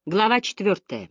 Глава 4.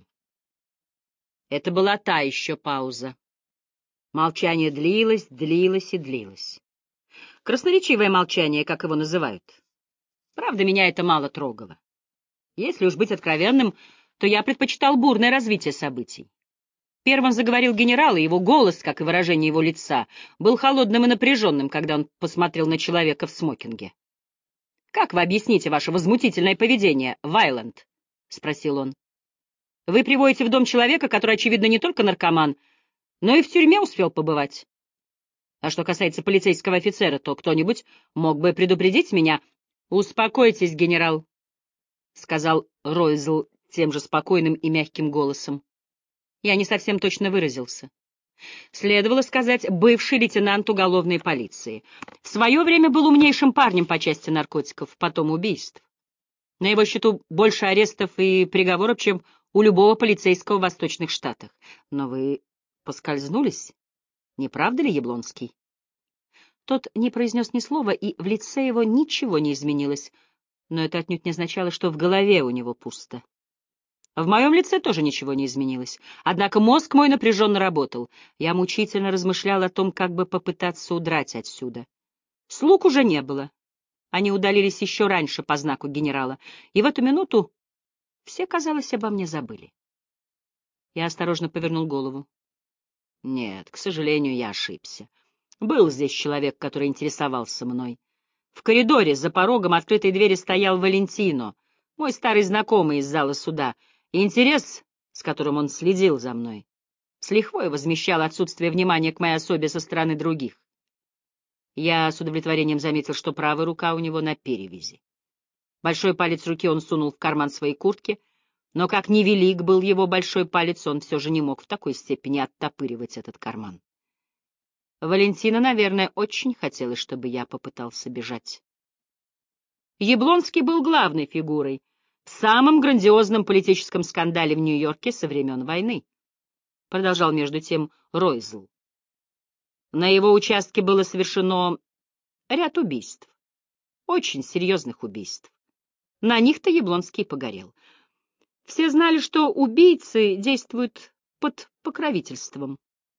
Это была та еще пауза. Молчание длилось, длилось и длилось. Красноречивое молчание, как его называют. Правда, меня это мало трогало. Если уж быть откровенным, то я предпочитал бурное развитие событий. Первым заговорил генерал, и его голос, как и выражение его лица, был холодным и напряженным, когда он посмотрел на человека в смокинге. «Как вы объясните ваше возмутительное поведение, Вайланд?» — спросил он. «Вы приводите в дом человека, который, очевидно, не только наркоман, но и в тюрьме успел побывать. А что касается полицейского офицера, то кто-нибудь мог бы предупредить меня». «Успокойтесь, генерал», — сказал Ройзел тем же спокойным и мягким голосом. Я не совсем точно выразился. Следовало сказать, бывший лейтенант уголовной полиции. В свое время был умнейшим парнем по части наркотиков, потом убийств. На его счету больше арестов и приговоров, чем у любого полицейского в Восточных Штатах. Но вы поскользнулись, не правда ли, Яблонский? Тот не произнес ни слова, и в лице его ничего не изменилось, но это отнюдь не означало, что в голове у него пусто. В моем лице тоже ничего не изменилось, однако мозг мой напряженно работал. Я мучительно размышлял о том, как бы попытаться удрать отсюда. Слуг уже не было. Они удалились еще раньше по знаку генерала, и в эту минуту все, казалось, обо мне забыли. Я осторожно повернул голову. Нет, к сожалению, я ошибся. Был здесь человек, который интересовался мной. В коридоре за порогом открытой двери стоял Валентино, мой старый знакомый из зала суда, и интерес, с которым он следил за мной, с лихвой возмещал отсутствие внимания к моей особе со стороны других. Я с удовлетворением заметил, что правая рука у него на перевязи. Большой палец руки он сунул в карман своей куртки, но как невелик был его большой палец, он все же не мог в такой степени оттопыривать этот карман. Валентина, наверное, очень хотелось, чтобы я попытался бежать. Яблонский был главной фигурой в самом грандиозном политическом скандале в Нью-Йорке со времен войны, продолжал между тем Ройзл. На его участке было совершено ряд убийств, очень серьезных убийств. На них-то Яблонский погорел. Все знали, что убийцы действуют под покровительством.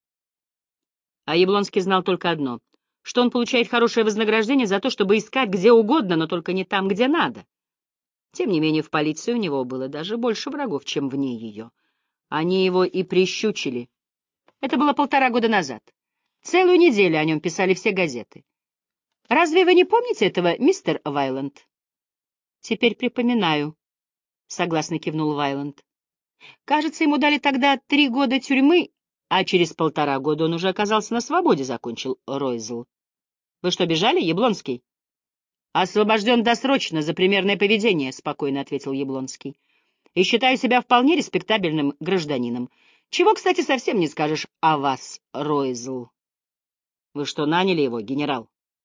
А Яблонский знал только одно, что он получает хорошее вознаграждение за то, чтобы искать где угодно, но только не там, где надо. Тем не менее, в полиции у него было даже больше врагов, чем вне ее. Они его и прищучили. Это было 1,5 года назад. Целую неделю о нем писали все газеты. Разве вы не помните этого, мистер Вайланд? Теперь припоминаю, — согласно кивнул Вайланд. Кажется, ему дали тогда 3 года тюрьмы, а через 1,5 года он уже оказался на свободе, — закончил Ройзел. Вы что, бежали, Яблонский? Освобожден досрочно за примерное поведение, — спокойно ответил Яблонский. И считаю себя вполне респектабельным гражданином. Чего, кстати, совсем не скажешь о вас, Ройзел. Вы что, наняли его, генерал?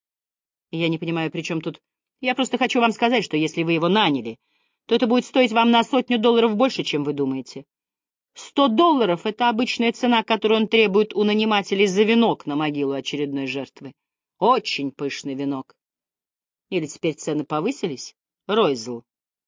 Я не понимаю, при чем тут... Я просто хочу вам сказать, что если вы его наняли, то это будет стоить вам на $100 больше, чем вы думаете. $100 — это обычная цена, которую он требует у нанимателей за венок на могилу очередной жертвы. Очень пышный венок. Или теперь цены повысились? Ройзел.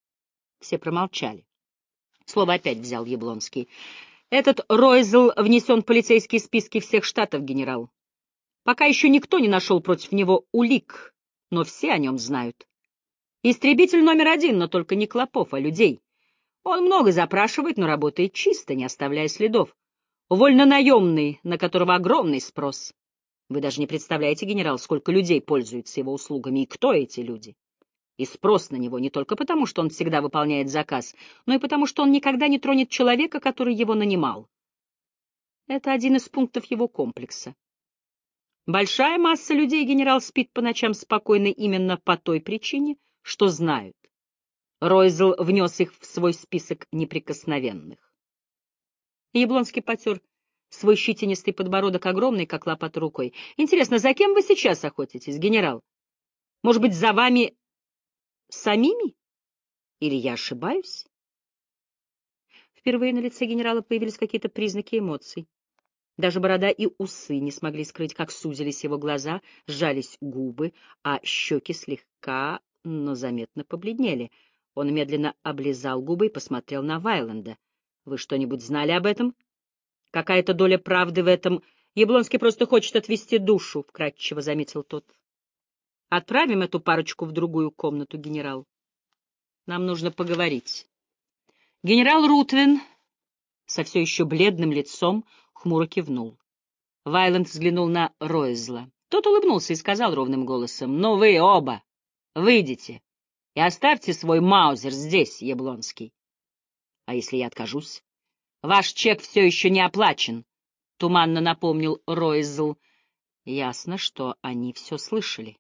Все промолчали. Слово опять взял Яблонский. Этот Ройзел внесен в полицейские списки всех штатов, генерал. Пока еще никто не нашел против него улик, но все о нем знают. Истребитель номер 1, но только не клопов, а людей. Он много запрашивает, но работает чисто, не оставляя следов. Вольнонаемный, на которого огромный спрос. Вы даже не представляете, генерал, сколько людей пользуются его услугами и кто эти люди. И спрос на него не только потому, что он всегда выполняет заказ, но и потому, что он никогда не тронет человека, который его нанимал. Это один из пунктов его комплекса. Большая масса людей, генерал, спит по ночам спокойно именно по той причине, что знают. Ройзел внес их в свой список неприкосновенных. Яблонский потер свой щетинистый подбородок огромной, как лопата, рукой. Интересно, за кем вы сейчас охотитесь, генерал? Может быть, за вами самими? Или я ошибаюсь? Впервые на лице генерала появились какие-то признаки эмоций. Даже борода и усы не смогли скрыть, как сузились его глаза, сжались губы, а щеки слегка, но заметно побледнели. Он медленно облизал губы и посмотрел на Вайланда. «Вы что-нибудь знали об этом? Какая-то доля правды в этом. Яблонский просто хочет отвести душу», — вкратчиво заметил тот. «Отправим эту парочку в другую комнату, генерал. Нам нужно поговорить». Генерал Рутвин со все еще бледным лицом хмуро кивнул. Вайланд взглянул на Ройзла. Тот улыбнулся и сказал ровным голосом: «Ну вы оба выйдите и оставьте свой маузер здесь, Яблонский». «А если я откажусь?» «Ваш чек все еще не оплачен», — туманно напомнил Ройзл. Ясно, что они все слышали.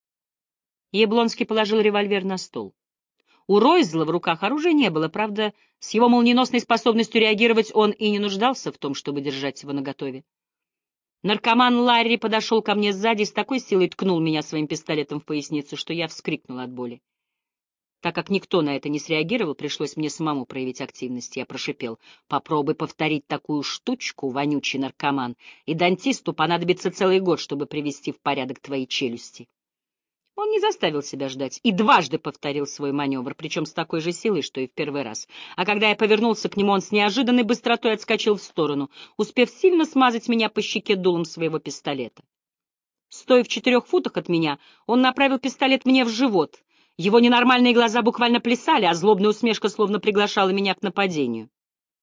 Яблонский положил револьвер на стол. У Ройзла в руках оружия не было, правда, с его молниеносной способностью реагировать он и не нуждался в том, чтобы держать его наготове. Наркоман Ларри подошел ко мне сзади и с такой силой ткнул меня своим пистолетом в поясницу, что я вскрикнул от боли. Так как никто на это не среагировал, пришлось мне самому проявить активность. Я прошипел: «Попробуй повторить такую штучку, вонючий наркоман, и дантисту понадобится целый год, чтобы привести в порядок твои челюсти». Он не заставил себя ждать и дважды повторил свой маневр, причем с такой же силой, что и в первый раз. А когда я повернулся к нему, он с неожиданной быстротой отскочил в сторону, успев сильно смазать меня по щеке дулом своего пистолета. Стоя в 4 футах от меня, он направил пистолет мне в живот. Его ненормальные глаза буквально плясали, а злобная усмешка словно приглашала меня к нападению.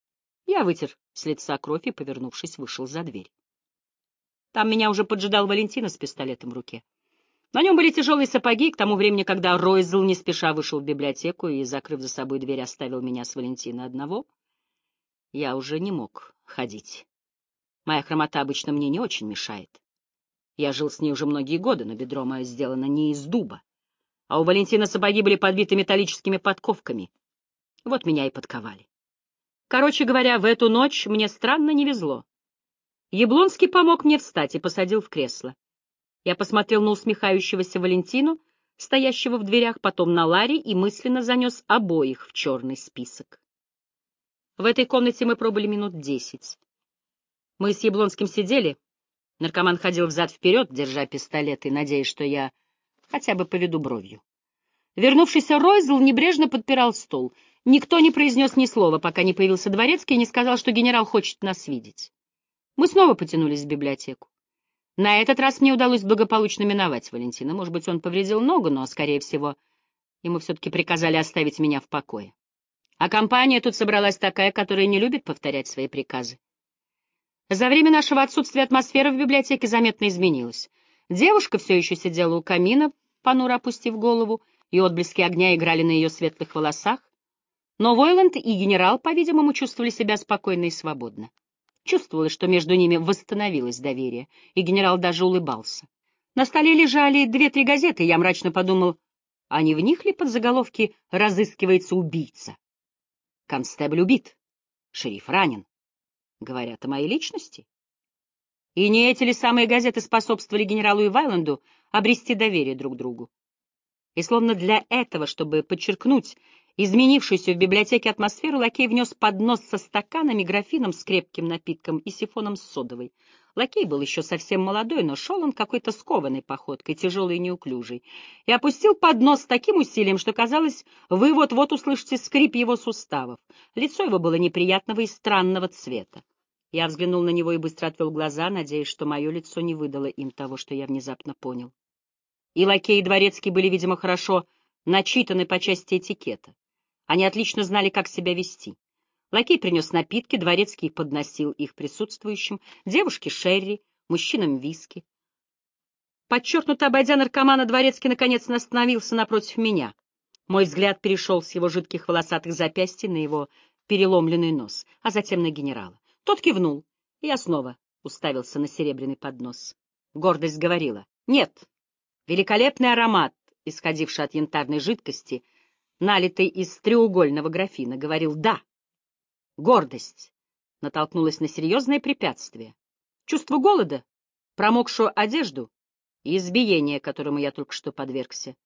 Я вытер с лица кровь и, повернувшись, вышел за дверь. Там меня уже поджидал Валентина с пистолетом в руке. На нем были тяжелые сапоги, и к тому времени, когда Ройзл не спеша вышел в библиотеку и, закрыв за собой дверь, оставил меня с Валентиной одного, я уже не мог ходить. Моя хромота обычно мне не очень мешает. Я жил с ней уже многие годы, но бедро мое сделано не из дуба, а у Валентина сапоги были подбиты металлическими подковками. Вот меня и подковали. Короче говоря, в эту ночь мне странно не везло. Яблонский помог мне встать и посадил в кресло. Я посмотрел на усмехающегося Валентину, стоящего в дверях, потом на Ларри и мысленно занес обоих в черный список. В этой комнате мы пробыли минут 10. Мы с Яблонским сидели. Наркоман ходил взад-вперед, держа пистолет, и надеясь, что я хотя бы поведу бровью. Вернувшийся Ройзл небрежно подпирал стол. Никто не произнес ни слова, пока не появился дворецкий и не сказал, что генерал хочет нас видеть. Мы снова потянулись в библиотеку. На этот раз мне удалось благополучно миновать Валентина. Может быть, он повредил ногу, но, скорее всего, ему все-таки приказали оставить меня в покое. А компания тут собралась такая, которая не любит повторять свои приказы. За время нашего отсутствия атмосфера в библиотеке заметно изменилась. Девушка все еще сидела у камина, понуро опустив голову, и отблески огня играли на ее светлых волосах. Но Войланд и генерал, по-видимому, чувствовали себя спокойно и свободно. Чувствовалось, что между ними восстановилось доверие, и генерал даже улыбался. На столе лежали 2-3 газеты, и я мрачно подумал, а не в них ли под заголовки «Разыскивается убийца»? Констебль убит, шериф ранен. Говорят о моей личности. И не эти ли самые газеты способствовали генералу и Вайланду обрести доверие друг к другу? И словно для этого, чтобы подчеркнуть изменившуюся в библиотеке атмосферу, лакей внес поднос со стаканами, графином с крепким напитком и сифоном с содовой. Лакей был еще совсем молодой, но шел он какой-то скованной походкой, тяжелой и неуклюжей, и опустил поднос с таким усилием, что, казалось, вы вот-вот услышите скрип его суставов. Лицо его было неприятного и странного цвета. Я взглянул на него и быстро отвел глаза, надеясь, что мое лицо не выдало им того, что я внезапно понял. И лакей, и дворецкий были, видимо, хорошо начитаны по части этикета. Они отлично знали, как себя вести. Лакей принес напитки, дворецкий подносил их присутствующим, девушке — шерри, мужчинам — виски. Подчеркнуто обойдя наркомана, дворецкий наконец остановился напротив меня. Мой взгляд перешел с его жидких волосатых запястий на его переломленный нос, а затем на генерала. Тот кивнул, и я снова уставился на серебряный поднос. Гордость говорила: «Нет». Великолепный аромат, исходивший от янтарной жидкости, налитой из треугольного графина, говорил «да». Гордость натолкнулась на серьезное препятствие. Чувство голода, промокшую одежду и избиение, которому я только что подвергся.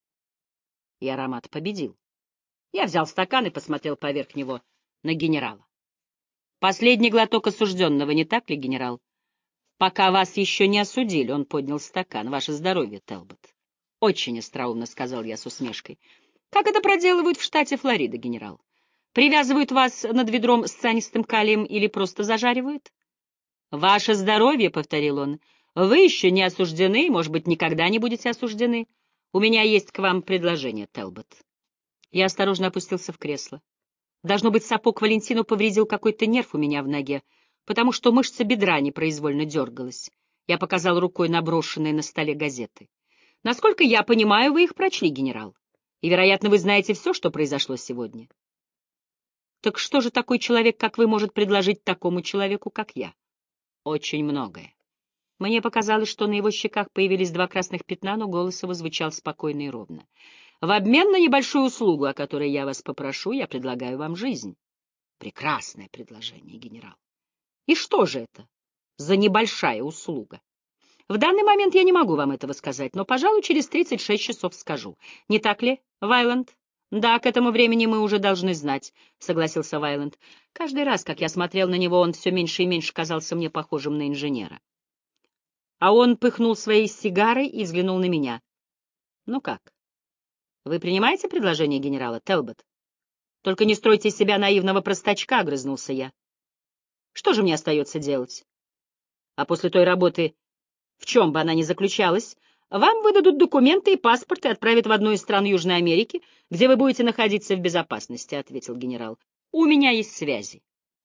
И аромат победил. Я взял стакан и посмотрел поверх него на генерала. Последний глоток осужденного, не так ли, генерал? Пока вас еще не осудили, он поднял стакан. Ваше здоровье, Телбот. Очень остроумно, сказал я с усмешкой. Как это проделывают в штате Флорида, генерал? Привязывают вас над ведром с цианистым калием или просто зажаривают? «Ваше здоровье», — повторил он, — «вы еще не осуждены, может быть, никогда не будете осуждены. У меня есть к вам предложение, Телбот». Я осторожно опустился в кресло. Должно быть, сапог Валентину повредил какой-то нерв у меня в ноге, потому что мышца бедра непроизвольно дергалась. Я показал рукой на брошенные на столе газеты. «Насколько я понимаю, вы их прочли, генерал. И, вероятно, вы знаете все, что произошло сегодня. Так что же такой человек, как вы, может предложить такому человеку, как я?» «Очень многое». Мне показалось, что на его щеках появились два красных пятна, но голос его звучал спокойно и ровно. «В обмен на небольшую услугу, о которой я вас попрошу, я предлагаю вам жизнь». Прекрасное предложение, генерал. И что же это за небольшая услуга? В данный момент я не могу вам этого сказать, но, пожалуй, через 36 часов скажу. Не так ли, Вайланд? Да, к этому времени мы уже должны знать, согласился Вайланд. Каждый раз, как я смотрел на него, он все меньше и меньше казался мне похожим на инженера. А он пыхнул своей сигарой и взглянул на меня. Ну как? Вы принимаете предложение генерала, Телбот? Только не стройте из себя наивного простачка, огрызнулся я. Что же мне остается делать? А после той работы, в чем бы она ни заключалась, вам выдадут документы и паспорт и отправят в одну из стран Южной Америки, где вы будете находиться в безопасности, — ответил генерал. У меня есть связи.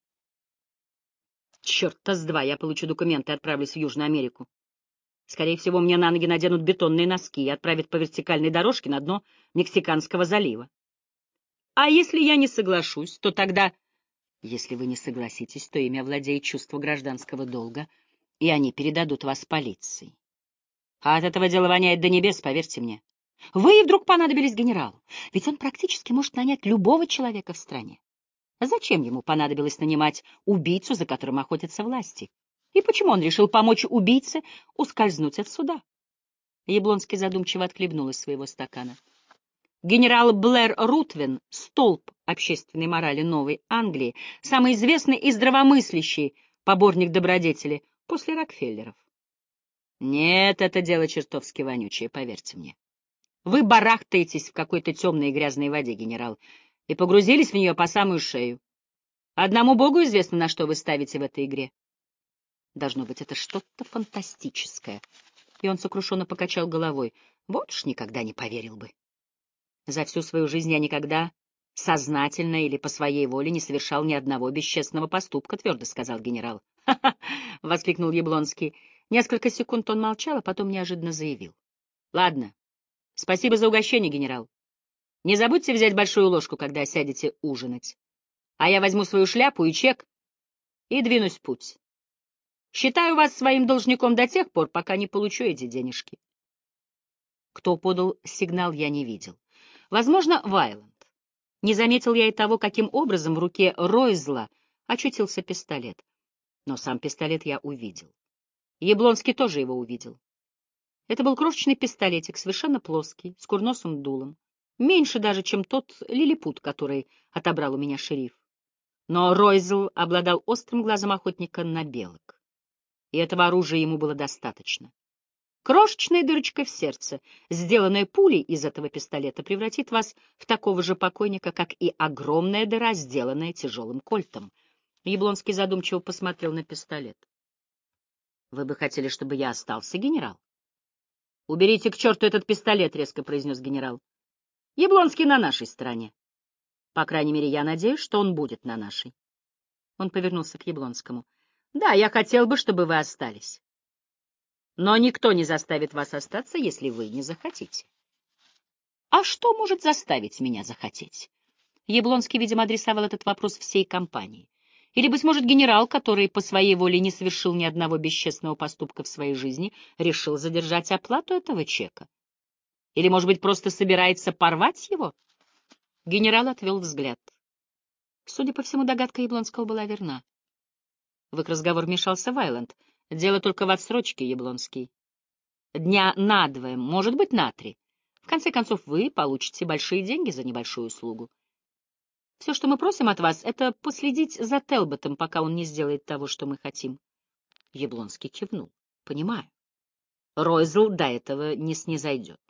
Черт-то с два, я получу документы и отправлюсь в Южную Америку. Скорее всего, мне на ноги наденут бетонные носки и отправят по вертикальной дорожке на дно Мексиканского залива. А если я не соглашусь, то тогда... Если вы не согласитесь, то ими овладеет чувство гражданского долга, и они передадут вас полиции. А от этого дела воняет до небес, поверьте мне. Вы и вдруг понадобились генералу, ведь он практически может нанять любого человека в стране. А зачем ему понадобилось нанимать убийцу, за которым охотятся власти? И почему он решил помочь убийце ускользнуть от суда? Яблонский задумчиво отхлебнул из своего стакана. Генерал Блэр Рутвен, столб общественной морали Новой Англии, самый известный и здравомыслящий поборник добродетели после Рокфеллеров. Нет, это дело чертовски вонючее, поверьте мне. Вы барахтаетесь в какой-то темной и грязной воде, генерал, и погрузились в нее по самую шею. Одному Богу известно, на что вы ставите в этой игре. Должно быть, это что-то фантастическое. И он сокрушенно покачал головой. Вот уж никогда не поверил бы. За всю свою жизнь я никогда сознательно или по своей воле не совершал ни одного бесчестного поступка, — твердо сказал генерал. «Ха-ха!» — воскликнул Яблонский. Несколько секунд он молчал, а потом неожиданно заявил. — Ладно, спасибо за угощение, генерал. Не забудьте взять большую ложку, когда сядете ужинать. А я возьму свою шляпу и чек и двинусь в путь. Считаю вас своим должником до тех пор, пока не получу эти денежки. Кто подал сигнал, я не видел. Возможно, Вайланд. Не заметил я и того, каким образом в руке Ройзла очутился пистолет. Но сам пистолет я увидел. Яблонский тоже его увидел. Это был крошечный пистолетик, совершенно плоский, с курносым дулом. Меньше даже, чем тот лилипут, который отобрал у меня шериф. Но Ройзл обладал острым глазом охотника на белок. И этого оружия ему было достаточно. Крошечная дырочка в сердце, сделанная пулей из этого пистолета, превратит вас в такого же покойника, как и огромная дыра, сделанная тяжелым кольтом. Яблонский задумчиво посмотрел на пистолет. — Вы бы хотели, чтобы я остался, генерал? — Уберите к черту этот пистолет, — резко произнес генерал. — Яблонский на нашей стороне. По крайней мере, я надеюсь, что он будет на нашей. Он повернулся к Яблонскому. — Да, я хотел бы, чтобы вы остались. Но никто не заставит вас остаться, если вы не захотите. А что может заставить меня захотеть? Яблонский, видимо, адресовал этот вопрос всей компании. Или, быть может, генерал, который по своей воле не совершил ни одного бесчестного поступка в своей жизни, решил задержать оплату этого чека? Или, может быть, просто собирается порвать его? Генерал отвел взгляд. Судя по всему, догадка Яблонского была верна. В их разговор вмешался Вайланд. Дело только в отсрочке, Яблонский. Дня на 2, может быть, на 3. В конце концов, вы получите большие деньги за небольшую услугу. Все, что мы просим от вас, это последить за Телботом, пока он не сделает того, что мы хотим. Яблонский кивнул. Понимаю. Ройзл до этого не снизойдет.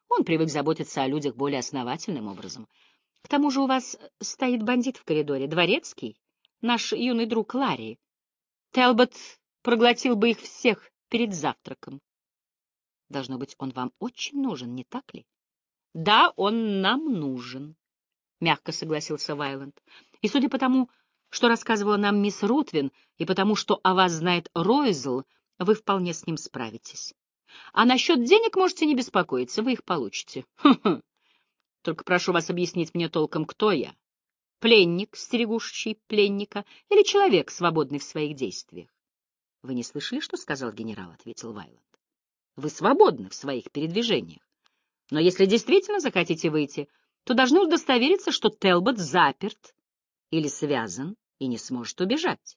Он привык заботиться о людях более основательным образом. К тому же у вас стоит бандит в коридоре, дворецкий, наш юный друг Ларри. Телбот проглотил бы их всех перед завтраком. Должно быть, он вам очень нужен, не так ли? Да, он нам нужен, — мягко согласился Вайланд. И судя по тому, что рассказывала нам мисс Рутвин, и потому, что о вас знает Ройзл, вы вполне с ним справитесь. А насчет денег можете не беспокоиться, вы их получите. Хм-хм. Только прошу вас объяснить мне толком, кто я. Пленник, стерегущий пленника, или человек, свободный в своих действиях? — Вы не слышали, что сказал генерал? — ответил Вайланд. — Вы свободны в своих передвижениях. Но если действительно захотите выйти, то должны удостовериться, что Телбот заперт или связан и не сможет убежать.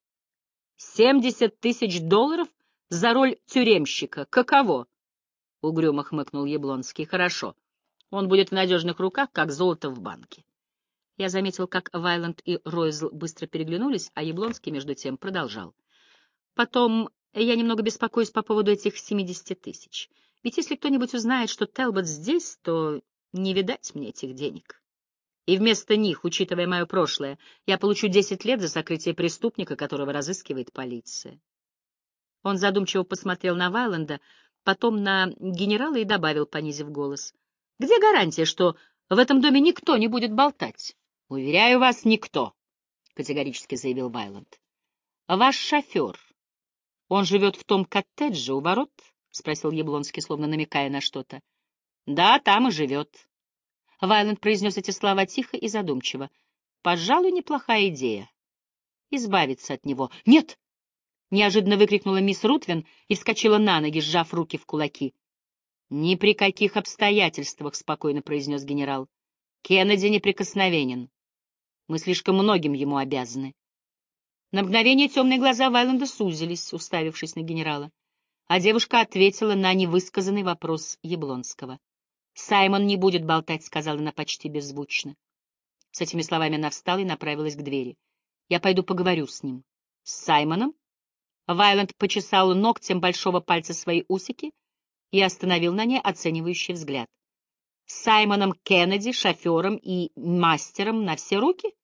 70 тысяч долларов за роль тюремщика. Каково? — угрюмо хмыкнул Яблонский. — Хорошо. Он будет в надежных руках, как золото в банке. Я заметил, как Вайланд и Ройзл быстро переглянулись, а Яблонский, между тем, продолжал. Потом я немного беспокоюсь по поводу этих 70 тысяч. Ведь если кто-нибудь узнает, что Телбот здесь, то не видать мне этих денег. И вместо них, учитывая мое прошлое, я получу 10 лет за сокрытие преступника, которого разыскивает полиция. Он задумчиво посмотрел на Вайланда, потом на генерала и добавил, понизив голос. — Где гарантия, что в этом доме никто не будет болтать? — Уверяю вас, никто, — категорически заявил Вайланд. — Ваш шофер, он живет в том коттедже у ворот? — спросил Яблонский, словно намекая на что-то. — Да, там и живет. Вайланд произнес эти слова тихо и задумчиво. — Пожалуй, неплохая идея. Избавиться от него. — Нет! — неожиданно выкрикнула мисс Рутвин и вскочила на ноги, сжав руки в кулаки. — Ни при каких обстоятельствах, — спокойно произнес генерал. — Кеннеди неприкосновенен. Мы слишком многим ему обязаны. На мгновение темные глаза Вайланда сузились, уставившись на генерала, а девушка ответила на невысказанный вопрос Яблонского. — Саймон не будет болтать, — сказала она почти беззвучно. С этими словами она встала и направилась к двери. — Я пойду поговорю с ним. — С Саймоном? Вайланд почесал ногтем большого пальца свои усики и остановил на ней оценивающий взгляд. — С Саймоном Кеннеди, шофером и мастером на все руки?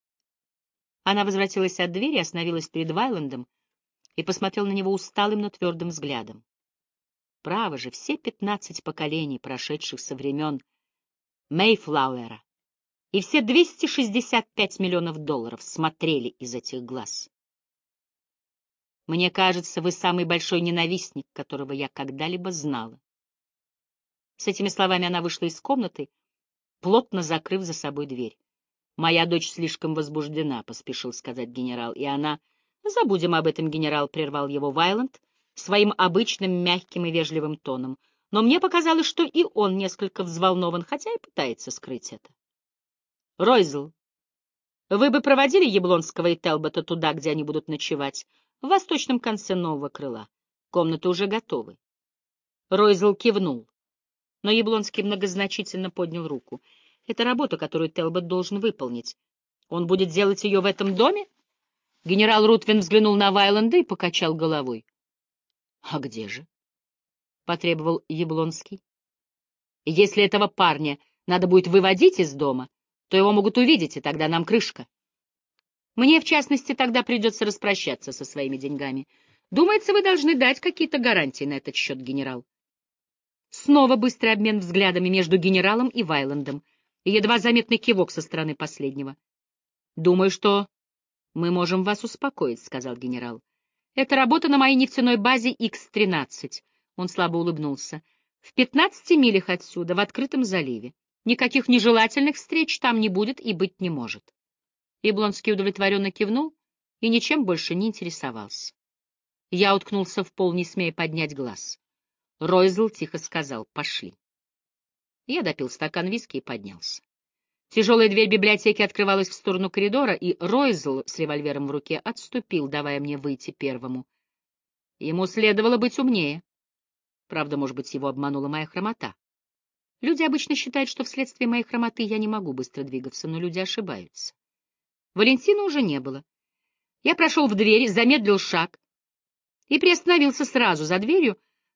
Она возвратилась от двери, остановилась перед Вайландом и посмотрела на него усталым, но твердым взглядом. Право же, все 15 поколений, прошедших со времен Мейфлауэра, и все 265 миллионов долларов смотрели из этих глаз. Мне кажется, вы самый большой ненавистник, которого я когда-либо знала. С этими словами она вышла из комнаты, плотно закрыв за собой дверь. «Моя дочь слишком возбуждена», — поспешил сказать генерал, и она... «Забудем об этом, генерал», — прервал его Вайланд своим обычным мягким и вежливым тоном. Но мне показалось, что и он несколько взволнован, хотя и пытается скрыть это. «Ройзл, вы бы проводили Яблонского и Телбота туда, где они будут ночевать, в восточном конце нового крыла. Комнаты уже готовы». Ройзл кивнул, но Яблонский многозначительно поднял руку. «Это работа, которую Телбот должен выполнить. Он будет делать ее в этом доме?» Генерал Рутвин взглянул на Вайланда и покачал головой. — А где же? — потребовал Яблонский. — Если этого парня надо будет выводить из дома, то его могут увидеть, и тогда нам крышка. Мне, в частности, тогда придется распрощаться со своими деньгами. Думается, вы должны дать какие-то гарантии на этот счет, генерал. Снова быстрый обмен взглядами между генералом и Вайландом, и едва заметный кивок со стороны последнего. — Думаю, что мы можем вас успокоить, — сказал генерал. Это работа на моей нефтяной базе X-13. Он слабо улыбнулся. В 15 милях отсюда, в открытом заливе. Никаких нежелательных встреч там не будет и быть не может. Яблонский удовлетворенно кивнул и ничем больше не интересовался. Я уткнулся в пол, не смея поднять глаз. Ройзл тихо сказал: «Пошли». Я допил стакан виски и поднялся. Тяжелая дверь библиотеки открывалась в сторону коридора, и Ройзл с револьвером в руке отступил, давая мне выйти первому. Ему следовало быть умнее. Правда, может быть, его обманула моя хромота. Люди обычно считают, что вследствие моей хромоты я не могу быстро двигаться, но люди ошибаются. Валентина уже не было. Я прошел в дверь, замедлил шаг и приостановился сразу за дверью,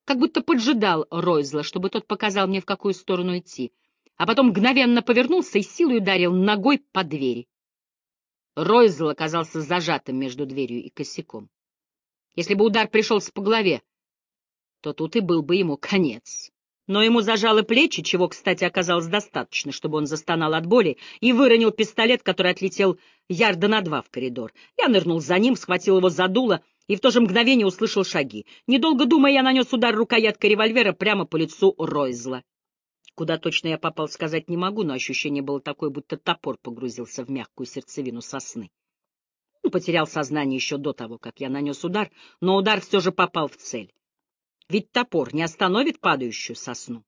как будто поджидал Ройзла, чтобы тот показал мне, в какую сторону идти, а потом мгновенно повернулся и силой ударил ногой по двери. Ройзл оказался зажатым между дверью и косяком. Если бы удар пришелся по голове, то тут и был бы ему конец. Но ему зажало плечи, чего, кстати, оказалось достаточно, чтобы он застонал от боли и выронил пистолет, который отлетел ярда на 2 в коридор. Я нырнул за ним, схватил его за дуло и в то же мгновение услышал шаги. Недолго думая, я нанес удар рукояткой револьвера прямо по лицу Ройзла. Куда точно я попал, сказать не могу, но ощущение было такое, будто топор погрузился в мягкую сердцевину сосны. Он потерял сознание еще до того, как я нанес удар, но удар все же попал в цель. Ведь топор не остановит падающую сосну.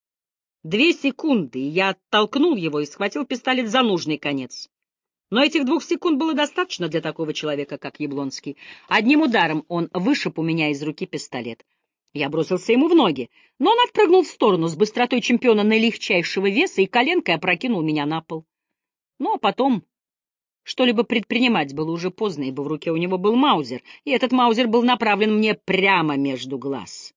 2 секунды, и я оттолкнул его и схватил пистолет за нужный конец. Но этих 2 секунд было достаточно для такого человека, как Яблонский. Одним ударом он вышиб у меня из руки пистолет. Я бросился ему в ноги, но он отпрыгнул в сторону с быстротой чемпиона наилегчайшего веса и коленкой опрокинул меня на пол. Ну, а потом что-либо предпринимать было уже поздно, ибо в руке у него был маузер, и этот маузер был направлен мне прямо между глаз.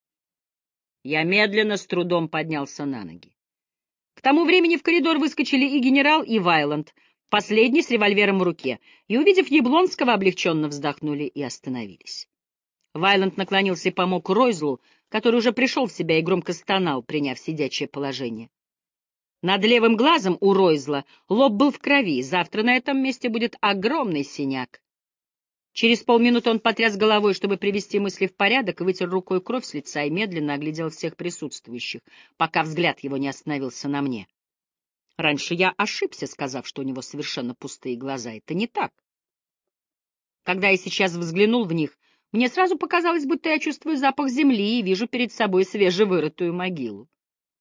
Я медленно, с трудом поднялся на ноги. К тому времени в коридор выскочили и генерал, и Вайланд, последний с револьвером в руке, и, увидев Яблонского, облегченно вздохнули и остановились. Вайланд наклонился и помог Ройзлу, который уже пришел в себя и громко стонал, приняв сидячее положение. Над левым глазом у Ройзла лоб был в крови, завтра на этом месте будет огромный синяк. Через полминуты он потряс головой, чтобы привести мысли в порядок, и вытер рукой кровь с лица и медленно оглядел всех присутствующих, пока взгляд его не остановился на мне. Раньше я ошибся, сказав, что у него совершенно пустые глаза. Это не так. Когда я сейчас взглянул в них, мне сразу показалось, будто я чувствую запах земли и вижу перед собой свежевырытую могилу.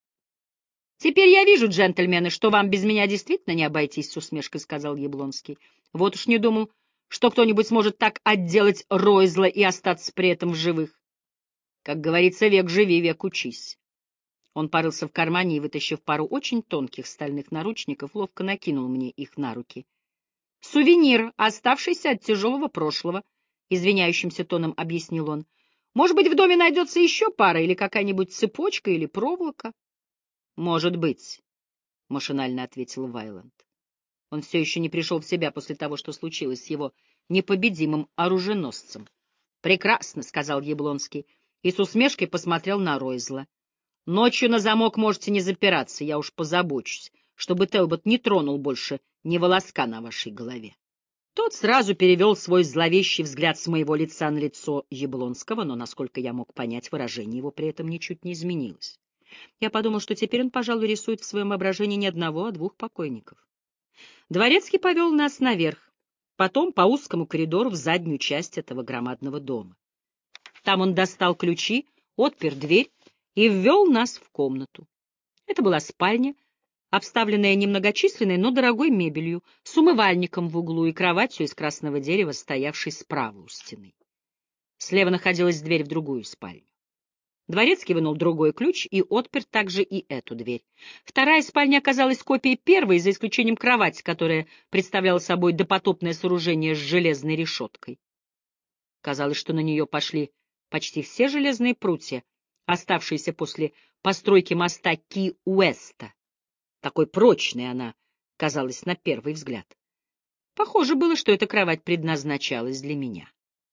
«Теперь я вижу, джентльмены, что вам без меня действительно не обойтись», — с усмешкой сказал Яблонский. «Вот уж не думал, что кто-нибудь сможет так отделать Ройзла и остаться при этом в живых. Как говорится, век живи, век учись». Он порылся в кармане и, вытащив пару очень тонких стальных наручников, ловко накинул мне их на руки. «Сувенир, оставшийся от тяжелого прошлого», — извиняющимся тоном объяснил он. «Может быть, в доме найдется еще пара или какая-нибудь цепочка или проволока?» «Может быть», — машинально ответил Вайланд. Он все еще не пришел в себя после того, что случилось с его непобедимым оруженосцем. «Прекрасно», — сказал Яблонский, и с усмешкой посмотрел на Ройзла. «Ночью на замок можете не запираться, я уж позабочусь, чтобы Телбот не тронул больше ни волоска на вашей голове». Тот сразу перевел свой зловещий взгляд с моего лица на лицо Яблонского, но, насколько я мог понять, выражение его при этом ничуть не изменилось. Я подумал, что теперь он, пожалуй, рисует в своем воображении не одного, а 2 покойников. Дворецкий повел нас наверх, потом по узкому коридору в заднюю часть этого громадного дома. Там он достал ключи, отпер дверь и ввел нас в комнату. Это была спальня, обставленная немногочисленной, но дорогой мебелью, с умывальником в углу и кроватью из красного дерева, стоявшей справа у стены. Слева находилась дверь в другую спальню. Дворецкий вынул другой ключ и отпер также и эту дверь. Вторая спальня оказалась копией первой, за исключением кровати, которая представляла собой допотопное сооружение с железной решеткой. Казалось, что на нее пошли почти все железные прутья, оставшиеся после постройки моста Ки-Уэста. Такой прочной она казалась на первый взгляд. Похоже было, что эта кровать предназначалась для меня.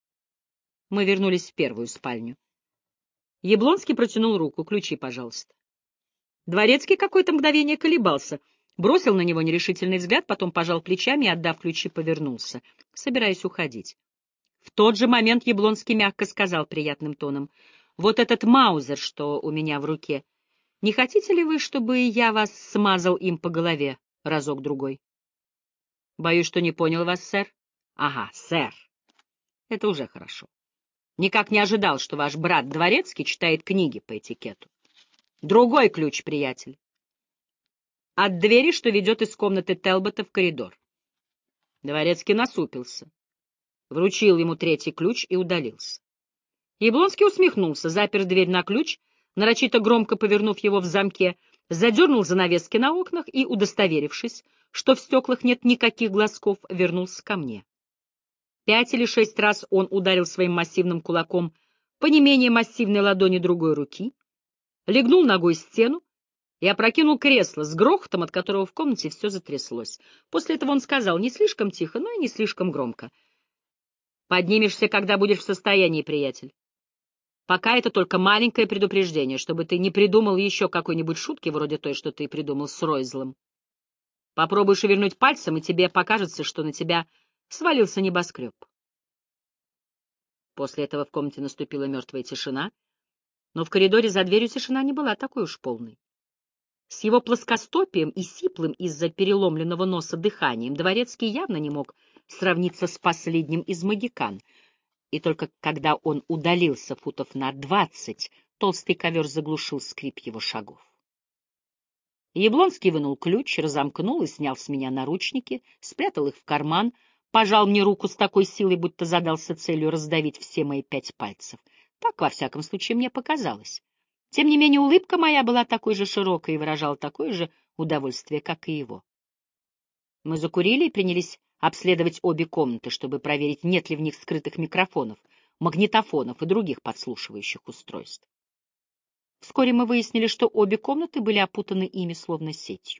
Мы вернулись в первую спальню. Яблонский протянул руку. «Ключи, пожалуйста». Дворецкий какое-то мгновение колебался, бросил на него нерешительный взгляд, потом пожал плечами и, отдав ключи, повернулся, собираясь уходить. В тот же момент Яблонский мягко сказал приятным тоном: «Вот этот маузер, что у меня в руке, не хотите ли вы, чтобы я вас смазал им по голове разок-другой?» «Боюсь, что не понял вас, сэр». «Ага, сэр. Это уже хорошо. Никак не ожидал, что ваш брат Дворецкий читает книги по этикету. Другой ключ, приятель. От двери, что ведет из комнаты Телбота в коридор». Дворецкий насупился, вручил ему третий ключ и удалился. Яблонский усмехнулся, запер дверь на ключ, нарочито громко повернув его в замке, задернул занавески на окнах и, удостоверившись, что в стеклах нет никаких глазков, вернулся ко мне. 5 или 6 раз он ударил своим массивным кулаком по не менее массивной ладони другой руки, легнул ногой стену и опрокинул кресло с грохотом, от которого в комнате все затряслось. После этого он сказал не слишком тихо, но и не слишком громко: «Поднимешься, когда будешь в состоянии, приятель. Пока это только маленькое предупреждение, чтобы ты не придумал еще какой-нибудь шутки вроде той, что ты придумал с Ройзлом. Попробуй шевельнуть пальцем, и тебе покажется, что на тебя свалился небоскреб». После этого в комнате наступила мертвая тишина, но в коридоре за дверью тишина не была такой уж полной. С его плоскостопием и сиплым из-за переломленного носа дыханием дворецкий явно не мог сравниться с последним из могикан, и только когда он удалился футов на 20, толстый ковер заглушил скрип его шагов. Яблонский вынул ключ, разомкнул и снял с меня наручники, спрятал их в карман, пожал мне руку с такой силой, будто задался целью раздавить все мои 5 пальцев. Так, во всяком случае, мне показалось. Тем не менее, улыбка моя была такой же широкой и выражала такое же удовольствие, как и его. Мы закурили и принялись обследовать обе комнаты, чтобы проверить, нет ли в них скрытых микрофонов, магнитофонов и других подслушивающих устройств. Вскоре мы выяснили, что обе комнаты были опутаны ими словно сетью.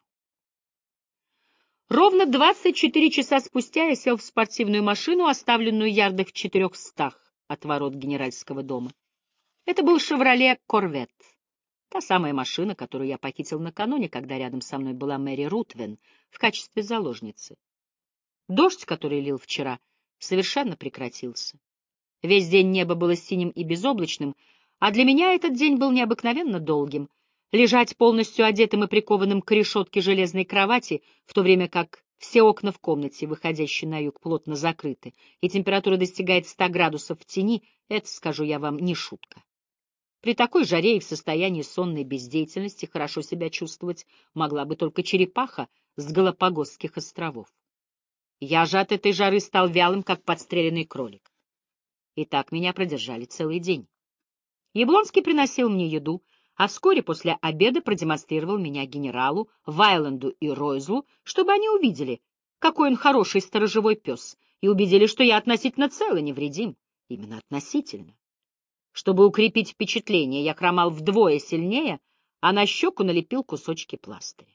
Ровно 24 часа спустя я сел в спортивную машину, оставленную ярдах в 400 от ворот генеральского дома. Это был «Шевроле Корвет», та самая машина, которую я похитил накануне, когда рядом со мной была Мэри Рутвен в качестве заложницы. Дождь, который лил вчера, совершенно прекратился. Весь день небо было синим и безоблачным, а для меня этот день был необыкновенно долгим. Лежать полностью одетым и прикованным к решетке железной кровати, в то время как все окна в комнате, выходящие на юг, плотно закрыты, и температура достигает 100 градусов в тени, это, скажу я вам, не шутка. При такой жаре и в состоянии сонной бездеятельности хорошо себя чувствовать могла бы только черепаха с Галапагосских островов. Я же от этой жары стал вялым, как подстреленный кролик. И так меня продержали целый день. Яблонский приносил мне еду, а вскоре после обеда продемонстрировал меня генералу, Вайланду и Ройзлу, чтобы они увидели, какой он хороший сторожевой пес, и убедили, что я относительно цел и невредим. Именно относительно. Чтобы укрепить впечатление, я хромал вдвое сильнее, а на щеку налепил кусочки пластыря.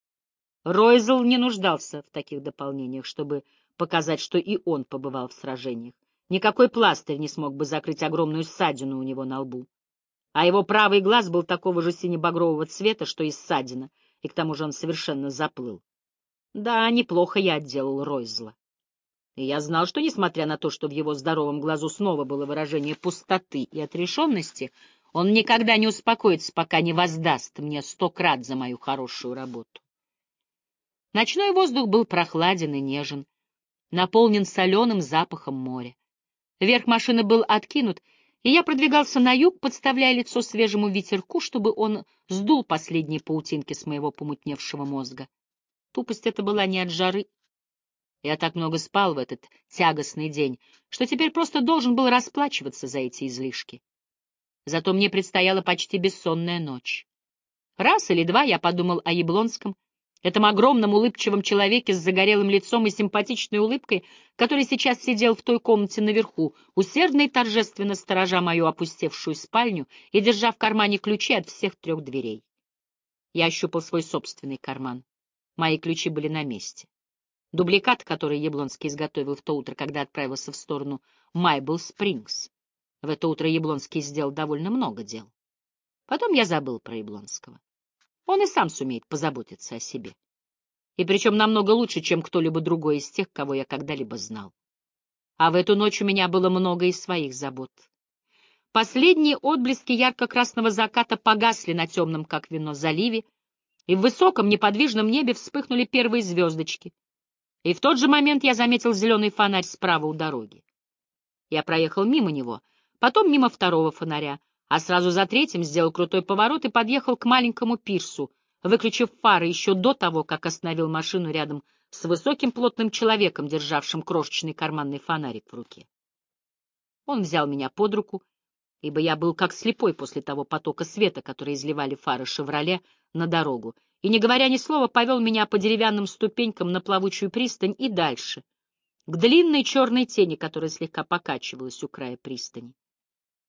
Ройзл не нуждался в таких дополнениях, чтобы показать, что и он побывал в сражениях. Никакой пластырь не смог бы закрыть огромную ссадину у него на лбу. А его правый глаз был такого же сине-багрового цвета, что и ссадина, и к тому же он совершенно заплыл. Да, неплохо я отделал Ройзла. И я знал, что, несмотря на то, что в его здоровом глазу снова было выражение пустоты и отрешенности, он никогда не успокоится, пока не воздаст мне 100 крат за мою хорошую работу. Ночной воздух был прохладен и нежен, наполнен соленым запахом моря. Верх машины был откинут, и я продвигался на юг, подставляя лицо свежему ветерку, чтобы он сдул последние паутинки с моего помутневшего мозга. Тупость эта была не от жары. Я так много спал в этот тягостный день, что теперь просто должен был расплачиваться за эти излишки. Зато мне предстояла почти бессонная ночь. Раз или два я подумал о Яблонском, этом огромном улыбчивом человеке с загорелым лицом и симпатичной улыбкой, который сейчас сидел в той комнате наверху, усердно и торжественно сторожа мою опустевшую спальню и держа в кармане ключи от всех 3 дверей. Я ощупал свой собственный карман. Мои ключи были на месте. Дубликат, который Яблонский изготовил в то утро, когда отправился в сторону Майбл-Спрингс. В это утро Яблонский сделал довольно много дел. Потом я забыл про Яблонского. Он и сам сумеет позаботиться о себе. И причем намного лучше, чем кто-либо другой из тех, кого я когда-либо знал. А в эту ночь у меня было много и своих забот. Последние отблески ярко-красного заката погасли на темном, как вино, заливе, и в высоком неподвижном небе вспыхнули первые звездочки. И в тот же момент я заметил зеленый фонарь справа у дороги. Я проехал мимо него, потом мимо второго фонаря, а сразу за третьим сделал крутой поворот и подъехал к маленькому пирсу, выключив фары еще до того, как остановил машину рядом с высоким плотным человеком, державшим крошечный карманный фонарик в руке. Он взял меня под руку, ибо я был как слепой после того потока света, который изливали фары «Шевроле» на дорогу, и, не говоря ни слова, повел меня по деревянным ступенькам на плавучую пристань и дальше, к длинной черной тени, которая слегка покачивалась у края пристани.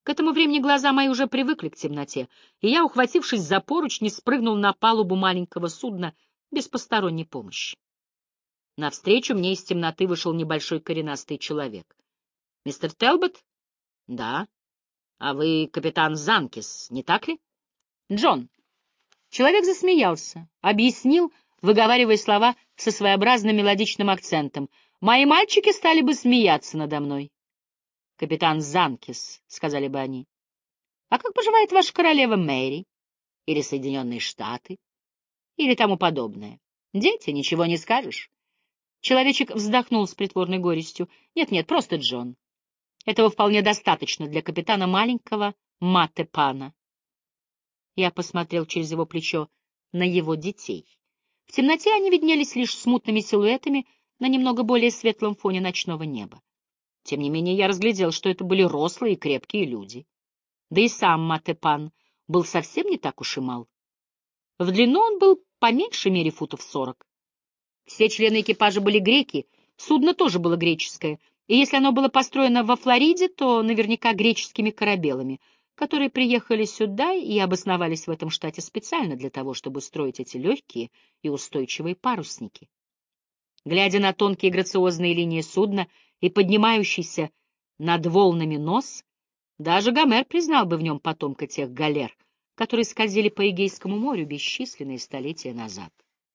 К этому времени глаза мои уже привыкли к темноте, и я, ухватившись за поручни, спрыгнул на палубу маленького судна без посторонней помощи. Навстречу мне из темноты вышел небольшой коренастый человек. — Мистер Телбот? — Да. — А вы капитан Занкис, не так ли? — Джон. Человек засмеялся, объяснил, выговаривая слова со своеобразным мелодичным акцентом. «Мои мальчики стали бы смеяться надо мной». «Капитан Занкис», — сказали бы они. «А как поживает ваша королева Мэри? Или Соединенные Штаты? Или тому подобное? Дети, ничего не скажешь». Человечек вздохнул с притворной горестью. «Нет-нет, просто Джон. Этого вполне достаточно для капитана маленького Матепана». Я посмотрел через его плечо на его детей. В темноте они виднелись лишь смутными силуэтами на немного более светлом фоне ночного неба. Тем не менее я разглядел, что это были рослые и крепкие люди. Да и сам Матепан был совсем не так уж и мал. В длину он был по меньшей мере футов 40. Все члены экипажа были греки, судно тоже было греческое, и если оно было построено во Флориде, то наверняка греческими корабелами, которые приехали сюда и обосновались в этом штате специально для того, чтобы строить эти легкие и устойчивые парусники. Глядя на тонкие грациозные линии судна и поднимающийся над волнами нос, даже Гомер признал бы в нем потомка тех галер, которые скользили по Эгейскому морю бесчисленные столетия назад.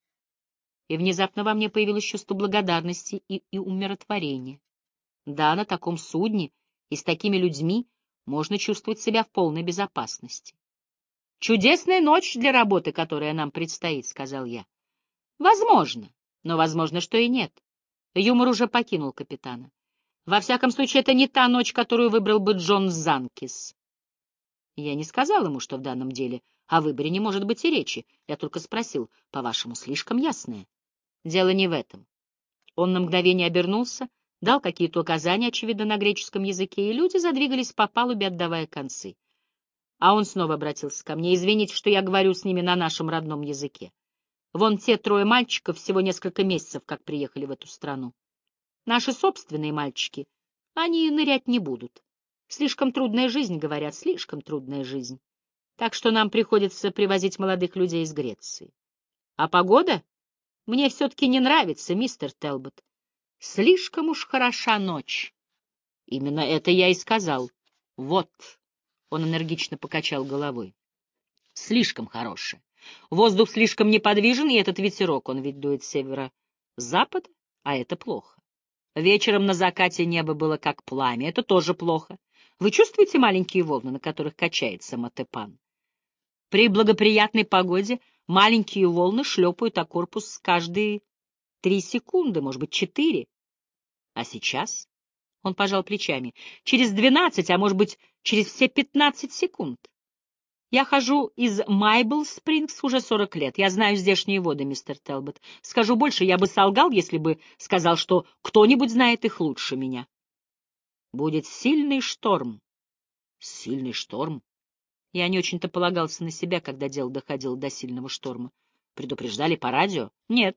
И внезапно во мне появилось чувство благодарности и умиротворения. Да, на таком судне и с такими людьми можно чувствовать себя в полной безопасности. «Чудесная ночь для работы, которая нам предстоит», — сказал я. «Возможно, но возможно, что и нет». Юмор уже покинул капитана. «Во всяком случае, это не та ночь, которую выбрал бы Джон Занкис». Я не сказал ему, что в данном деле о выборе не может быть и речи. Я только спросил, по-вашему, слишком ясное? Дело не в этом. Он на мгновение обернулся, дал какие-то указания, очевидно, на греческом языке, и люди задвигались по палубе, отдавая концы. А он снова обратился ко мне. «Извините, что я говорю с ними на нашем родном языке. Вон те трое мальчиков всего несколько месяцев, как приехали в эту страну. Наши собственные мальчики, они нырять не будут. Слишком трудная жизнь, говорят, слишком трудная жизнь. Так что нам приходится привозить молодых людей из Греции. А погода? Мне все-таки не нравится, мистер Телбот. Слишком уж хороша ночь». Именно это я и сказал. Вот. Он энергично покачал головой. Слишком хорошая. Воздух слишком неподвижен, и этот ветерок, он ведь дует с севера-запада, а это плохо. Вечером на закате небо было как пламя, это тоже плохо. Вы чувствуете маленькие волны, на которых качается Матепан? При благоприятной погоде маленькие волны шлепают о корпус каждые 3 секунды, может быть, 4. А сейчас? Он пожал плечами. Через 12, а может быть, через все 15 секунд. Я хожу из Майбл-Спрингс уже 40 лет. Я знаю здешние воды, мистер Телбот. Скажу больше, я бы солгал, если бы сказал, что кто-нибудь знает их лучше меня. Будет сильный шторм. Сильный шторм? Я не очень-то полагался на себя, когда дело доходило до сильного шторма. Предупреждали по радио? Нет.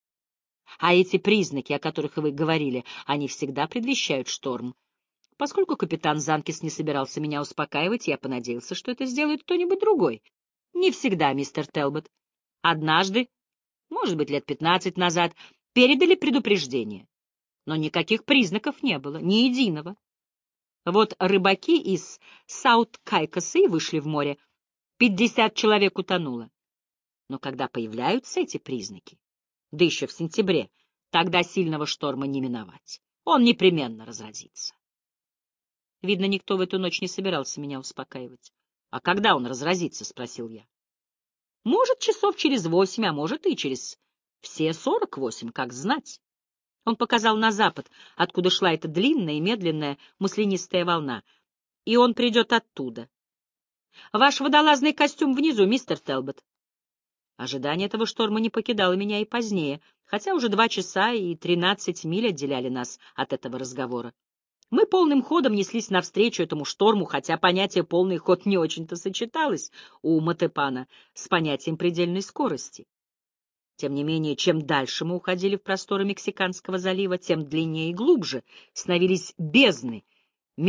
А эти признаки, о которых вы говорили, они всегда предвещают шторм. Поскольку капитан Занкис не собирался меня успокаивать, я понадеялся, что это сделает кто-нибудь другой. Не всегда, мистер Телбот. Однажды, может быть, лет 15 назад, передали предупреждение. Но никаких признаков не было, ни единого. Вот рыбаки из Саут-Кайкоса и вышли в море. 50 человек утонуло. Но когда появляются эти признаки, да еще в сентябре, тогда сильного шторма не миновать. Он непременно разразится. Видно, никто в эту ночь не собирался меня успокаивать. — А когда он разразится? — спросил я. — Может, часов через 8, а может и через все 48, как знать. Он показал на запад, откуда шла эта длинная и медленная маслянистая волна. И он придет оттуда. Ваш водолазный костюм внизу, мистер Телбот. Ожидание этого шторма не покидало меня и позднее, хотя уже 2 часа и 13 миль отделяли нас от этого разговора. Мы полным ходом неслись навстречу этому шторму, хотя понятие «полный ход» не очень-то сочеталось у Матепана с понятием предельной скорости. Тем не менее, чем дальше мы уходили в просторы Мексиканского залива, тем длиннее и глубже становились бездны меж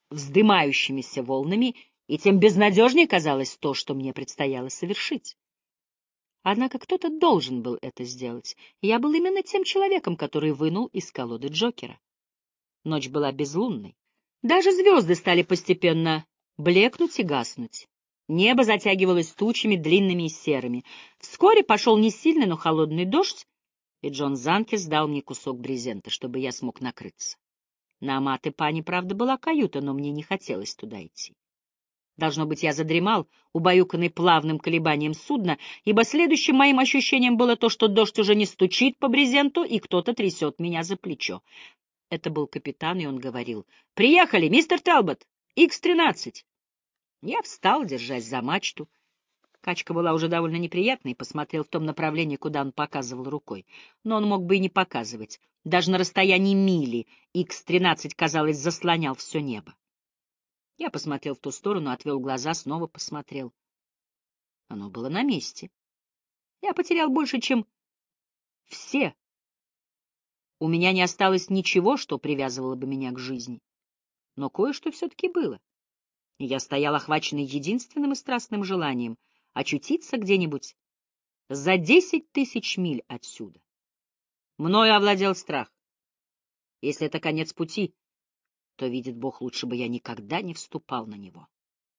вздымающимися волнами, и тем безнадежнее казалось то, что мне предстояло совершить. Однако кто-то должен был это сделать, и я был именно тем человеком, который вынул из колоды Джокера. Ночь была безлунной. Даже звезды стали постепенно блекнуть и гаснуть. Небо затягивалось тучами длинными и серыми. Вскоре пошел не сильный, но холодный дождь, и Джон Занкис дал мне кусок брезента, чтобы я смог накрыться. На Амат-и-Пане, правда, была каюта, но мне не хотелось туда идти. Должно быть, я задремал, убаюканный плавным колебанием судна, ибо следующим моим ощущением было то, что дождь уже не стучит по брезенту, и кто-то трясет меня за плечо. Это был капитан, и он говорил: «Приехали, мистер Талбот! Х-13!» Я встал, держась за мачту. Качка была уже довольно неприятной, и посмотрел в том направлении, куда он показывал рукой. Но он мог бы и не показывать. Даже на расстоянии мили Х-13, казалось, заслонял все небо. Я посмотрел в ту сторону, отвел глаза, снова посмотрел. Оно было на месте. Я потерял больше, чем все. У меня не осталось ничего, что привязывало бы меня к жизни. Но кое-что все-таки было. И я стоял охваченный единственным и страстным желанием — очутиться где-нибудь за 10 тысяч миль отсюда. Мною овладел страх. Если это конец пути, то, видит Бог, лучше бы я никогда не вступал на него.